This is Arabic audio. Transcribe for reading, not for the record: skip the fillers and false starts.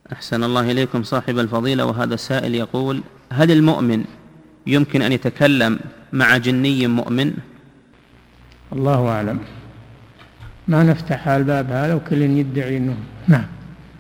أحسن الله إليكم صاحب الفضيلة. وهذا السائل يقول: هل المؤمن يمكن أن يتكلم مع جني مؤمن؟ الله أعلم، ما نفتح الباب هذا وكل يدعي أنه نعم.